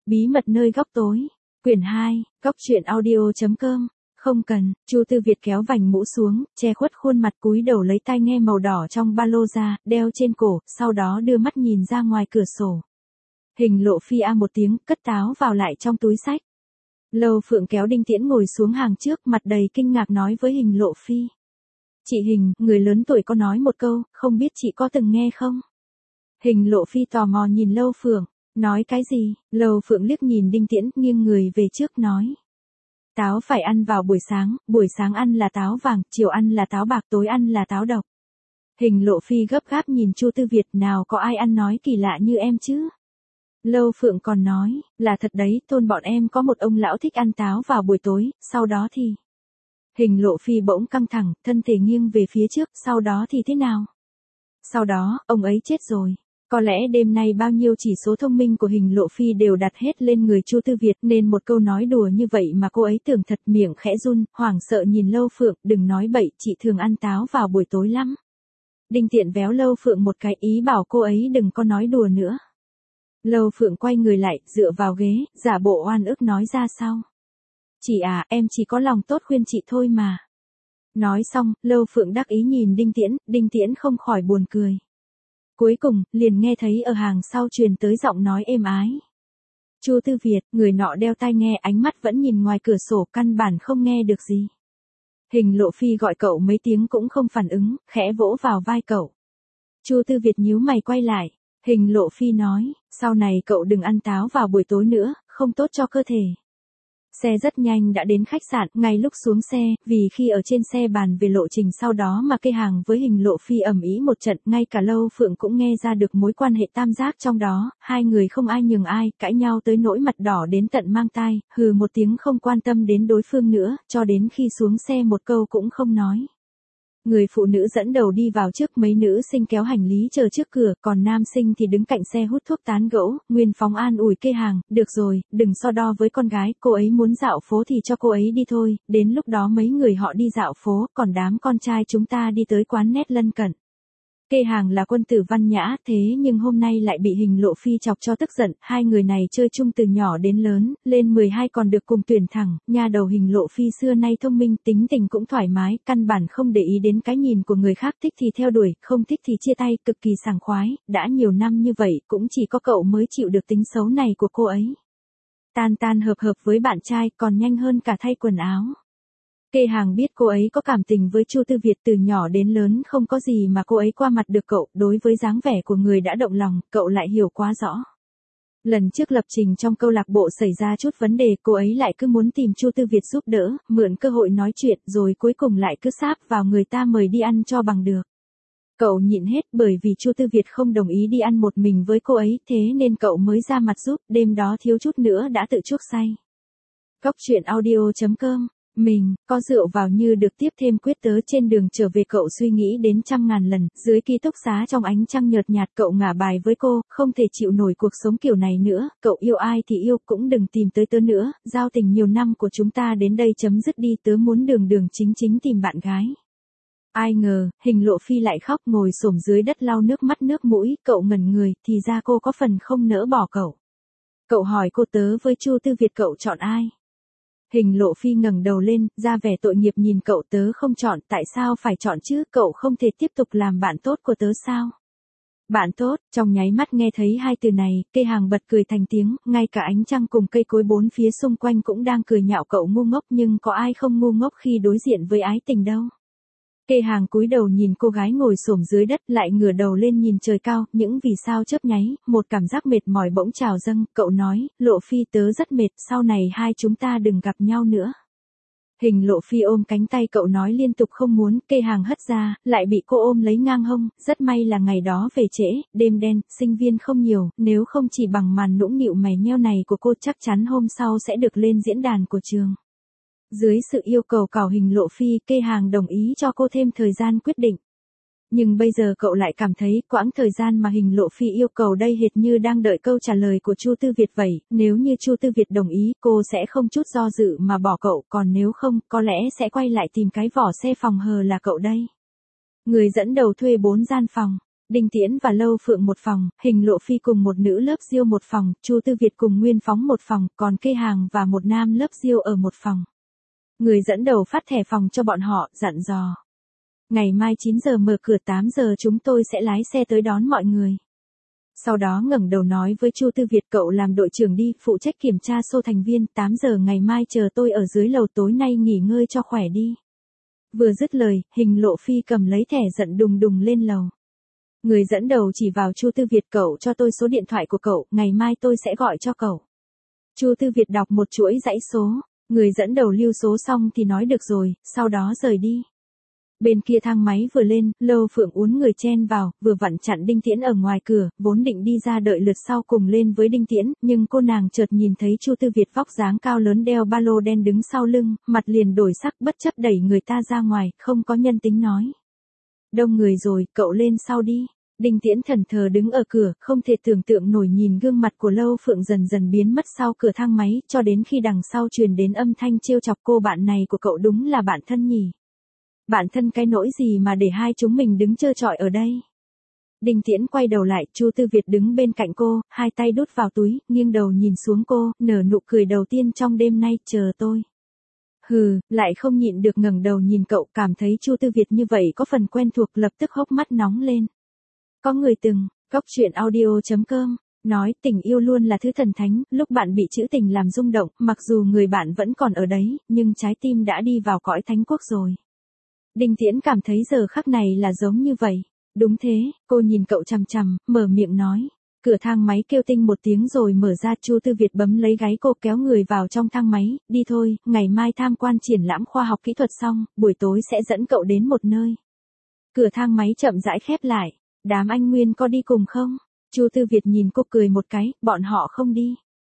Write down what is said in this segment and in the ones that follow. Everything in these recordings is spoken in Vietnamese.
Bí mật nơi góc tối. Quyển 2, góc truyện audio.com. Không cần, Chu Tư Việt kéo vành mũ xuống, che khuất khuôn mặt, cúi đầu lấy tai nghe màu đỏ trong ba lô ra, đeo trên cổ, sau đó đưa mắt nhìn ra ngoài cửa sổ. Hình Lộ Phi a một tiếng, cất táo vào lại trong túi xách. Lâu Phượng kéo Đinh Tiễn ngồi xuống hàng trước, mặt đầy kinh ngạc nói với Hình Lộ Phi. Chị Hình, người lớn tuổi có nói một câu, không biết chị có từng nghe không? Hình Lộ Phi tò mò nhìn Lâu Phượng, nói cái gì? Lâu Phượng liếc nhìn Đinh Tiễn, nghiêng người về trước nói. Táo phải ăn vào buổi sáng ăn là táo vàng, chiều ăn là táo bạc, tối ăn là táo độc. Hình Lộ Phi gấp gáp nhìn Chu Tư Việt, nào có ai ăn nói kỳ lạ như em chứ? Lâu Phượng còn nói, là thật đấy, thôn bọn em có một ông lão thích ăn táo vào buổi tối, sau đó thì... Hình Lộ Phi bỗng căng thẳng, thân thể nghiêng về phía trước, sau đó thì thế nào? Sau đó, ông ấy chết rồi. Có lẽ đêm nay bao nhiêu chỉ số thông minh của Hình Lộ Phi đều đặt hết lên người Chu Tư Việt, nên một câu nói đùa như vậy mà cô ấy tưởng thật, miệng khẽ run, hoảng sợ nhìn Lâu Phượng, đừng nói bậy, chị thường ăn táo vào buổi tối lắm. Đinh Tiện véo Lâu Phượng một cái, ý bảo cô ấy đừng có nói đùa nữa. Lâu Phượng quay người lại, dựa vào ghế, giả bộ oan ức nói ra sau. Chị à, em chỉ có lòng tốt khuyên chị thôi mà. Nói xong, Lâu Phượng đắc ý nhìn Đinh Tiễn không khỏi buồn cười. Cuối cùng, liền nghe thấy ở hàng sau truyền tới giọng nói êm ái. Chu Tư Việt, người nọ đeo tai nghe, ánh mắt vẫn nhìn ngoài cửa sổ, căn bản không nghe được gì. Hình Lộ Phi gọi cậu mấy tiếng cũng không phản ứng, khẽ vỗ vào vai cậu. Chu Tư Việt nhíu mày quay lại. Hình Lộ Phi nói, sau này cậu đừng ăn táo vào buổi tối nữa, không tốt cho cơ thể. Xe rất nhanh đã đến khách sạn, ngay lúc xuống xe, vì khi ở trên xe bàn về lộ trình sau đó mà kê hàng với Hình Lộ Phi ầm ĩ một trận, ngay cả Lâu Phượng cũng nghe ra được mối quan hệ tam giác trong đó, hai người không ai nhường ai, cãi nhau tới nỗi mặt đỏ đến tận mang tai, hừ một tiếng không quan tâm đến đối phương nữa, cho đến khi xuống xe một câu cũng không nói. Người phụ nữ dẫn đầu đi vào trước, mấy nữ sinh kéo hành lý chờ trước cửa, còn nam sinh thì đứng cạnh xe hút thuốc tán gẫu. Nguyên Phóng an ủi kê hàng, được rồi, đừng so đo với con gái, cô ấy muốn dạo phố thì cho cô ấy đi thôi, đến lúc đó mấy người họ đi dạo phố, còn đám con trai chúng ta đi tới quán nét lân cận. Kê hàng là quân tử văn nhã, thế nhưng hôm nay lại bị Hình Lộ Phi chọc cho tức giận, hai người này chơi chung từ nhỏ đến lớn, lên 12 còn được cùng tuyển thẳng, nha đầu Hình Lộ Phi xưa nay thông minh, tính tình cũng thoải mái, căn bản không để ý đến cái nhìn của người khác, thích thì theo đuổi, không thích thì chia tay, cực kỳ sảng khoái, đã nhiều năm như vậy, cũng chỉ có cậu mới chịu được tính xấu này của cô ấy. Tan hợp với bạn trai, còn nhanh hơn cả thay quần áo. Kê hàng biết cô ấy có cảm tình với Chu Tư Việt, từ nhỏ đến lớn không có gì mà cô ấy qua mặt được cậu, đối với dáng vẻ của người đã động lòng, cậu lại hiểu quá rõ. Lần trước lập trình trong câu lạc bộ xảy ra chút vấn đề, cô ấy lại cứ muốn tìm Chu Tư Việt giúp đỡ, mượn cơ hội nói chuyện, rồi cuối cùng lại cứ sáp vào người ta mời đi ăn cho bằng được. Cậu nhịn hết, bởi vì Chu Tư Việt không đồng ý đi ăn một mình với cô ấy, thế nên cậu mới ra mặt giúp, đêm đó thiếu chút nữa đã tự chuốc say. Góc truyện audio.com. Mình, có rượu vào như được tiếp thêm quyết tớ, trên đường trở về cậu suy nghĩ đến trăm ngàn lần, dưới ký túc xá trong ánh trăng nhợt nhạt cậu ngả bài với cô, không thể chịu nổi cuộc sống kiểu này nữa, cậu yêu ai thì yêu, cũng đừng tìm tới tớ nữa, giao tình nhiều năm của chúng ta đến đây chấm dứt đi, tớ muốn đường chính tìm bạn gái. Ai ngờ, Hình Lộ Phi lại khóc, ngồi xổm dưới đất lau nước mắt nước mũi, cậu ngẩn người, thì ra cô có phần không nỡ bỏ cậu. Cậu hỏi cô, tớ với Chu Tư Việt cậu chọn ai? Hình Lộ Phi ngẩng đầu lên, ra vẻ tội nghiệp nhìn cậu, tớ không chọn, tại sao phải chọn chứ, cậu không thể tiếp tục làm bạn tốt của tớ sao? Bạn tốt, trong nháy mắt nghe thấy hai từ này, Kê hàng bật cười thành tiếng, ngay cả ánh trăng cùng cây cối bốn phía xung quanh cũng đang cười nhạo cậu ngu ngốc, nhưng có ai không ngu ngốc khi đối diện với ái tình đâu. Kê hàng cúi đầu nhìn cô gái ngồi xổm dưới đất, lại ngửa đầu lên nhìn trời cao, những vì sao chớp nháy, một cảm giác mệt mỏi bỗng trào dâng, cậu nói, Lộ Phi tớ rất mệt, sau này hai chúng ta đừng gặp nhau nữa. Hình Lộ Phi ôm cánh tay cậu nói liên tục không muốn, Kê hàng hất ra, lại bị cô ôm lấy ngang hông, rất may là ngày đó về trễ, đêm đen, sinh viên không nhiều, nếu không chỉ bằng màn nũng nịu mày nheo này của cô chắc chắn hôm sau sẽ được lên diễn đàn của trường. Dưới sự yêu cầu cào Hình Lộ Phi, Kê hàng đồng ý cho cô thêm thời gian quyết định. Nhưng bây giờ cậu lại cảm thấy quãng thời gian mà Hình Lộ Phi yêu cầu đây hệt như đang đợi câu trả lời của Chu Tư Việt vậy, nếu như Chu Tư Việt đồng ý, cô sẽ không chút do dự mà bỏ cậu, còn nếu không, có lẽ sẽ quay lại tìm cái vỏ xe phòng hờ là cậu đây. Người dẫn đầu thuê 4 gian phòng. Đinh Tiễn và Lâu Phượng một phòng, Hình Lộ Phi cùng một nữ lớp diêu một phòng, Chu Tư Việt cùng Nguyên Phóng một phòng, còn Kê Hàng và một nam lớp diêu ở một phòng. Người dẫn đầu phát thẻ phòng cho bọn họ, dặn dò. Ngày mai 9 giờ mở cửa, 8 giờ chúng tôi sẽ lái xe tới đón mọi người. Sau đó ngẩng đầu nói với Chu Tư Việt, cậu làm đội trưởng đi, phụ trách kiểm tra số thành viên, 8 giờ ngày mai chờ tôi ở dưới lầu, tối nay nghỉ ngơi cho khỏe đi. Vừa dứt lời, Hình Lộ Phi cầm lấy thẻ giận đùng đùng lên lầu. Người dẫn đầu chỉ vào Chu Tư Việt, cậu cho tôi số điện thoại của cậu, ngày mai tôi sẽ gọi cho cậu. Chu Tư Việt đọc một chuỗi dãy số, người dẫn đầu lưu số xong thì nói được rồi, sau đó rời đi. Bên kia thang máy vừa lên, Lâu Phượng uốn người chen vào, vừa vặn chặn Đinh Tiễn ở ngoài cửa, vốn định đi ra đợi lượt sau cùng lên với Đinh Tiễn, nhưng cô nàng chợt nhìn thấy Chu Tư Việt vóc dáng cao lớn đeo ba lô đen đứng sau lưng, mặt liền đổi sắc, bất chấp đẩy người ta ra ngoài, không có nhân tính nói. Đông người rồi, cậu lên sau đi. Đinh Tiễn thẫn thờ đứng ở cửa, không thể tưởng tượng nổi nhìn gương mặt của Lâu Phượng dần dần biến mất sau cửa thang máy, cho đến khi đằng sau truyền đến âm thanh trêu chọc, cô bạn này của cậu đúng là bạn thân nhỉ. Bạn thân cái nỗi gì mà để hai chúng mình đứng trơ trọi ở đây. Đinh Tiễn quay đầu lại, Chu Tư Việt đứng bên cạnh cô, hai tay đút vào túi, nghiêng đầu nhìn xuống cô, nở nụ cười đầu tiên trong đêm nay, chờ tôi. Hừ, lại không nhịn được ngẩng đầu nhìn cậu, cảm thấy Chu Tư Việt như vậy có phần quen thuộc, lập tức hốc mắt nóng lên. Có người từng, Cóc Truyện Audio.com, nói tình yêu luôn là thứ thần thánh, lúc bạn bị chữ tình làm rung động, mặc dù người bạn vẫn còn ở đấy, nhưng trái tim đã đi vào cõi thánh quốc rồi. Đinh Tiễn cảm thấy giờ khắc này là giống như vậy. Đúng thế, cô nhìn cậu chằm chằm, mở miệng nói. Cửa thang máy kêu tinh một tiếng rồi mở ra, Chu Tư Việt bấm lấy gáy cô kéo người vào trong thang máy, đi thôi, ngày mai tham quan triển lãm khoa học kỹ thuật xong, buổi tối sẽ dẫn cậu đến một nơi. Cửa thang máy chậm rãi khép lại, đám anh Nguyên có đi cùng không? Chu Tư Việt nhìn cô cười một cái, bọn họ không đi.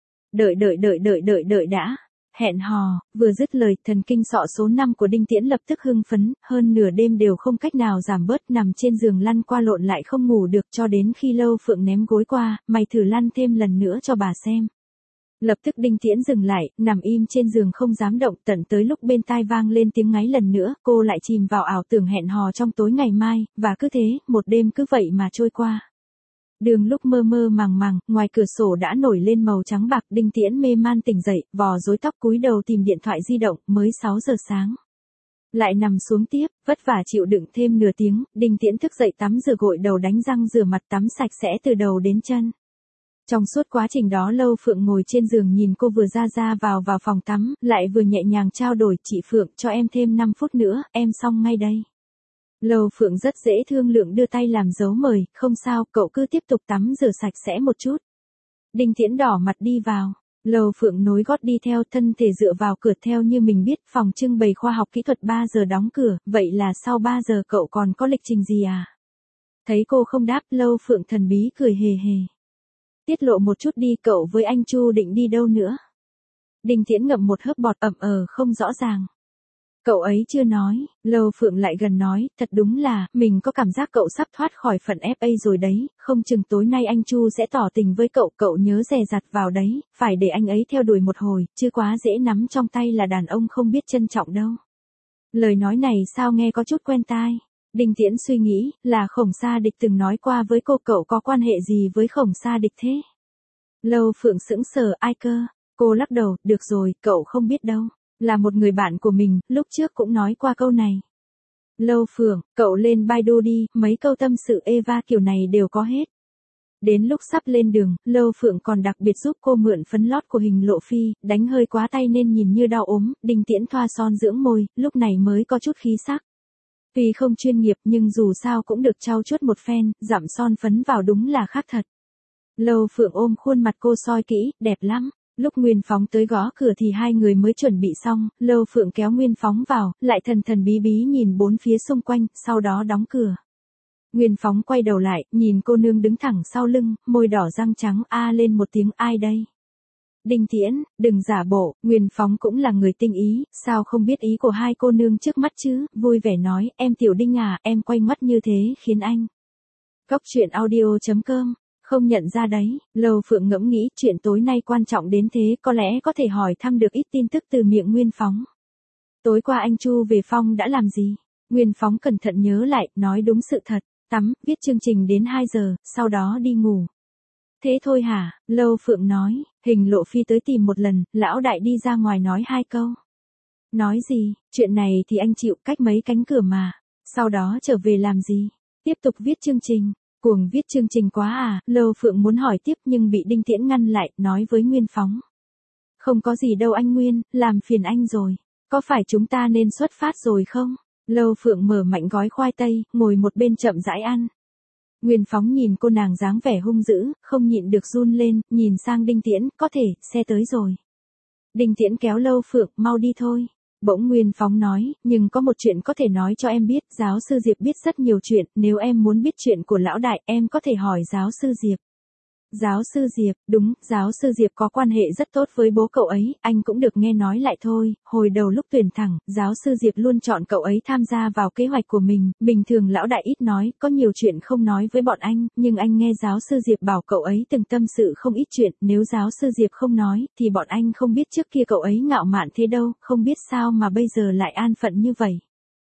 Đợi đã. Hẹn hò, vừa dứt lời, thần kinh sọ số 5 của Đinh Tiễn lập tức hưng phấn, hơn nửa đêm đều không cách nào giảm bớt, nằm trên giường lăn qua lộn lại không ngủ được, cho đến khi Lâu Phượng ném gối qua, mày thử lăn thêm lần nữa cho bà xem. Lập tức Đinh Tiễn dừng lại, nằm im trên giường không dám động, tận tới lúc bên tai vang lên tiếng ngáy lần nữa, cô lại chìm vào ảo tưởng hẹn hò trong tối ngày mai, và cứ thế, một đêm cứ vậy mà trôi qua. Đường lúc mơ mơ màng màng, ngoài cửa sổ đã nổi lên màu trắng bạc, Đinh Tiễn mê man tỉnh dậy, vò rối tóc cúi đầu tìm điện thoại di động, mới 6 giờ sáng. Lại nằm xuống tiếp, vất vả chịu đựng thêm nửa tiếng, Đinh Tiễn thức dậy tắm rửa gội đầu đánh răng rửa mặt tắm sạch sẽ từ đầu đến chân. Trong suốt quá trình đó Lâu Phượng ngồi trên giường nhìn cô vừa ra vào phòng tắm, lại vừa nhẹ nhàng trao đổi, chị Phượng cho em thêm 5 phút nữa, em xong ngay đây. Lâu Phượng rất dễ thương lượng đưa tay làm dấu mời, không sao, cậu cứ tiếp tục tắm rửa sạch sẽ một chút. Đinh Tiễn đỏ mặt đi vào, Lâu Phượng nối gót đi theo, thân thể dựa vào cửa, theo như mình biết phòng trưng bày khoa học kỹ thuật 3 giờ đóng cửa, vậy là sau 3 giờ cậu còn có lịch trình gì à? Thấy cô không đáp, Lâu Phượng thần bí cười hề hề. Tiết lộ một chút đi, cậu với anh Chu định đi đâu nữa? Đinh Tiễn ngậm một hớp bọt, không rõ ràng. Cậu ấy chưa nói, Lâu Phượng lại gần nói, thật đúng là, mình có cảm giác cậu sắp thoát khỏi phận FA rồi đấy, không chừng tối nay anh Chu sẽ tỏ tình với cậu nhớ dè dặt vào đấy, phải để anh ấy theo đuổi một hồi, chứ quá dễ nắm trong tay là đàn ông không biết trân trọng đâu. Lời nói này sao nghe có chút quen tai. Đinh Tiễn suy nghĩ, là Khổng Sa Địch từng nói qua với cô, cậu có quan hệ gì với Khổng Sa Địch thế? Lâu Phượng sững sờ, ai cơ? Cô lắc đầu, được rồi, cậu không biết đâu. Là một người bạn của mình, lúc trước cũng nói qua câu này. Lâu Phượng, cậu lên Baidu đi, mấy câu tâm sự Eva kiểu này đều có hết. Đến lúc sắp lên đường, Lâu Phượng còn đặc biệt giúp cô mượn phấn lót của Hình Lộ Phi, đánh hơi quá tay nên nhìn như đau ốm, Đinh Tiễn thoa son dưỡng môi, lúc này mới có chút khí sắc. Tuy không chuyên nghiệp nhưng dù sao cũng được trau chuốt một phen, dặm son phấn vào đúng là khác thật. Lâu Phượng ôm khuôn mặt cô soi kỹ, đẹp lắm. Lúc Nguyên Phóng tới gõ cửa thì hai người mới chuẩn bị xong, Lâu Phượng kéo Nguyên Phóng vào, lại thần bí bí nhìn bốn phía xung quanh, sau đó đóng cửa. Nguyên Phóng quay đầu lại, nhìn cô nương đứng thẳng sau lưng, môi đỏ răng trắng, lên một tiếng, ai đây? Đinh Tiễn, đừng giả bộ, Nguyên Phóng cũng là người tinh ý, sao không biết ý của hai cô nương trước mắt chứ, vui vẻ nói, em Tiểu Đinh à, em quay mắt như thế khiến anh. Cóc Truyện Audio.com. Không nhận ra đấy, Lâu Phượng ngẫm nghĩ, chuyện tối nay quan trọng đến thế, có lẽ có thể hỏi thăm được ít tin tức từ miệng Nguyên Phóng. Tối qua anh Chu về Phong đã làm gì? Nguyên Phóng cẩn thận nhớ lại, nói đúng sự thật. tắm, viết chương trình đến 2 giờ, sau đó đi ngủ. Thế thôi hả? Lâu Phượng nói, Hình Lộ Phi tới tìm một lần, lão đại đi ra ngoài nói 2 câu. Nói gì, chuyện này thì anh chịu, cách mấy cánh cửa mà. Sau đó trở về làm gì? Tiếp tục viết chương trình. Cuồng viết chương trình quá à? Lâu Phượng muốn hỏi tiếp nhưng bị Đinh Tiễn ngăn lại, nói với Nguyên Phóng. Không có gì đâu anh Nguyên, làm phiền anh rồi. Có phải chúng ta nên xuất phát rồi không? Lâu Phượng mở mạnh gói khoai tây, ngồi một bên chậm rãi ăn. Nguyên Phóng nhìn cô nàng dáng vẻ hung dữ, không nhịn được run lên, nhìn sang Đinh Tiễn, có thể, xe tới rồi. Đinh Tiễn kéo Lâu Phượng, mau đi thôi. Bỗng Nguyên Phóng nói, nhưng có một chuyện có thể nói cho em biết, giáo sư Diệp biết rất nhiều chuyện, nếu em muốn biết chuyện của lão đại, em có thể hỏi giáo sư Diệp. Giáo sư Diệp, đúng, giáo sư Diệp có quan hệ rất tốt với bố cậu ấy, anh cũng được nghe nói lại thôi, hồi đầu lúc tuyển thẳng, giáo sư Diệp luôn chọn cậu ấy tham gia vào kế hoạch của mình, bình thường lão đại ít nói, có nhiều chuyện không nói với bọn anh, nhưng anh nghe giáo sư Diệp bảo cậu ấy từng tâm sự không ít chuyện, nếu giáo sư Diệp không nói, thì bọn anh không biết trước kia cậu ấy ngạo mạn thế đâu, không biết sao mà bây giờ lại an phận như vậy.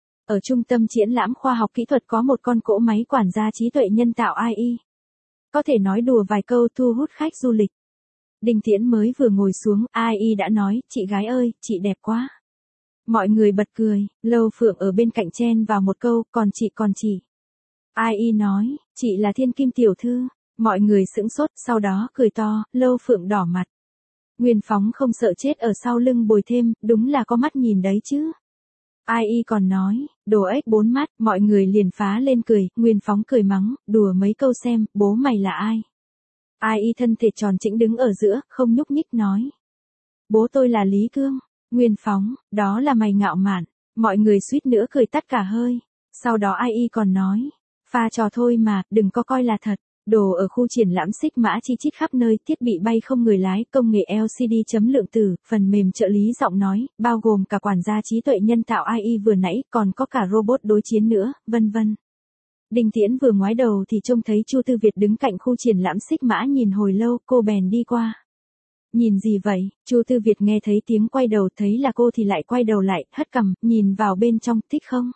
Ở trung tâm triển lãm khoa học kỹ thuật có một con cỗ máy quản gia trí tuệ nhân tạo AI. Có thể nói đùa vài câu thu hút khách du lịch. Đinh Tiễn mới vừa ngồi xuống, AI đã nói, chị gái ơi, chị đẹp quá. Mọi người bật cười, Lâu Phượng ở bên cạnh chen vào một câu, còn chị. AI nói, chị là Thiên Kim tiểu thư. Mọi người sững sốt, sau đó cười to, Lâu Phượng đỏ mặt. Nguyên Phóng không sợ chết ở sau lưng bồi thêm, đúng là có mắt nhìn đấy chứ. AI còn nói, đồ ếch 4 mắt, mọi người liền phá lên cười, Nguyên Phóng cười mắng, đùa mấy câu xem, bố mày là ai? AI thân thể tròn chỉnh đứng ở giữa, không nhúc nhích nói. Bố tôi là Lý Cương. Nguyên Phóng, đó là mày ngạo mạn. Mọi người suýt nữa cười tắt cả hơi. Sau đó AI còn nói, pha trò thôi mà, đừng có coi là thật. Đồ ở khu triển lãm xích mã chi chít khắp nơi, thiết bị bay không người lái, công nghệ LCD chấm lượng tử, phần mềm trợ lý giọng nói, bao gồm cả quản gia trí tuệ nhân tạo AI vừa nãy, còn có cả robot đối chiến nữa, vân vân. Đinh Tiễn vừa ngoái đầu thì trông thấy Chu Tư Việt đứng cạnh khu triển lãm xích mã nhìn hồi lâu, cô bèn đi qua. Nhìn gì vậy? Chu Tư Việt nghe thấy tiếng quay đầu, thấy là cô thì lại quay đầu lại, hất cằm, nhìn vào bên trong, thích không?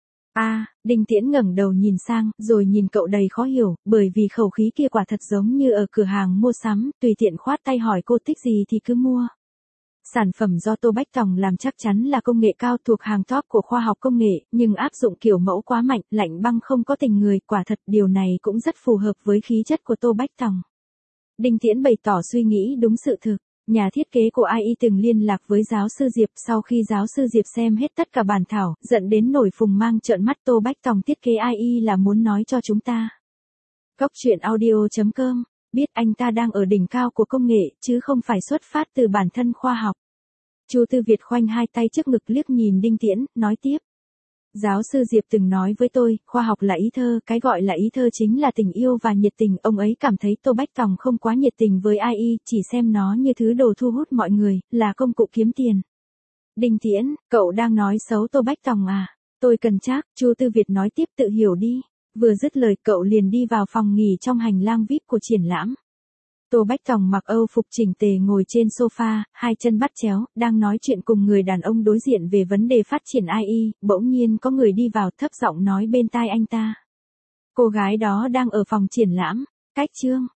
Đinh Tiễn ngẩng đầu nhìn sang, rồi nhìn cậu đầy khó hiểu, bởi vì khẩu khí kia quả thật giống như ở cửa hàng mua sắm, tùy tiện khoát tay hỏi cô thích gì thì cứ mua. Sản phẩm do Tô Bách Tòng làm chắc chắn là công nghệ cao thuộc hàng top của khoa học công nghệ, nhưng áp dụng kiểu mẫu quá mạnh, lạnh băng không có tình người, quả thật điều này cũng rất phù hợp với khí chất của Tô Bách Tòng. Đinh Tiễn bày tỏ suy nghĩ đúng sự thực. Nhà thiết kế của AI từng liên lạc với giáo sư Diệp, sau khi giáo sư Diệp xem hết tất cả bản thảo, giận đến nổi phùng mang trợn mắt, Tô Bách Tòng thiết kế AI là muốn nói cho chúng ta. Góc truyện audio.com, biết anh ta đang ở đỉnh cao của công nghệ, chứ không phải xuất phát từ bản thân khoa học. Chu Tư Việt khoanh hai tay trước ngực liếc nhìn Đinh Tiễn, nói tiếp. Giáo sư Diệp từng nói với tôi, khoa học là ý thơ, cái gọi là ý thơ chính là tình yêu và nhiệt tình, ông ấy cảm thấy Tô Bách Tòng không quá nhiệt tình với AI, chỉ xem nó như thứ đồ thu hút mọi người, là công cụ kiếm tiền. Đinh Tiễn, cậu đang nói xấu Tô Bách Tòng à? Tôi cần chắc, Chu Tư Việt nói tiếp, tự hiểu đi. Vừa dứt lời cậu liền đi vào phòng nghỉ trong hành lang VIP của triển lãm. Tô Bách Tòng mặc Âu phục chỉnh tề ngồi trên sofa, hai chân bắt chéo, đang nói chuyện cùng người đàn ông đối diện về vấn đề phát triển AI, bỗng nhiên có người đi vào thấp giọng nói bên tai anh ta. Cô gái đó đang ở phòng triển lãm, cách Trương.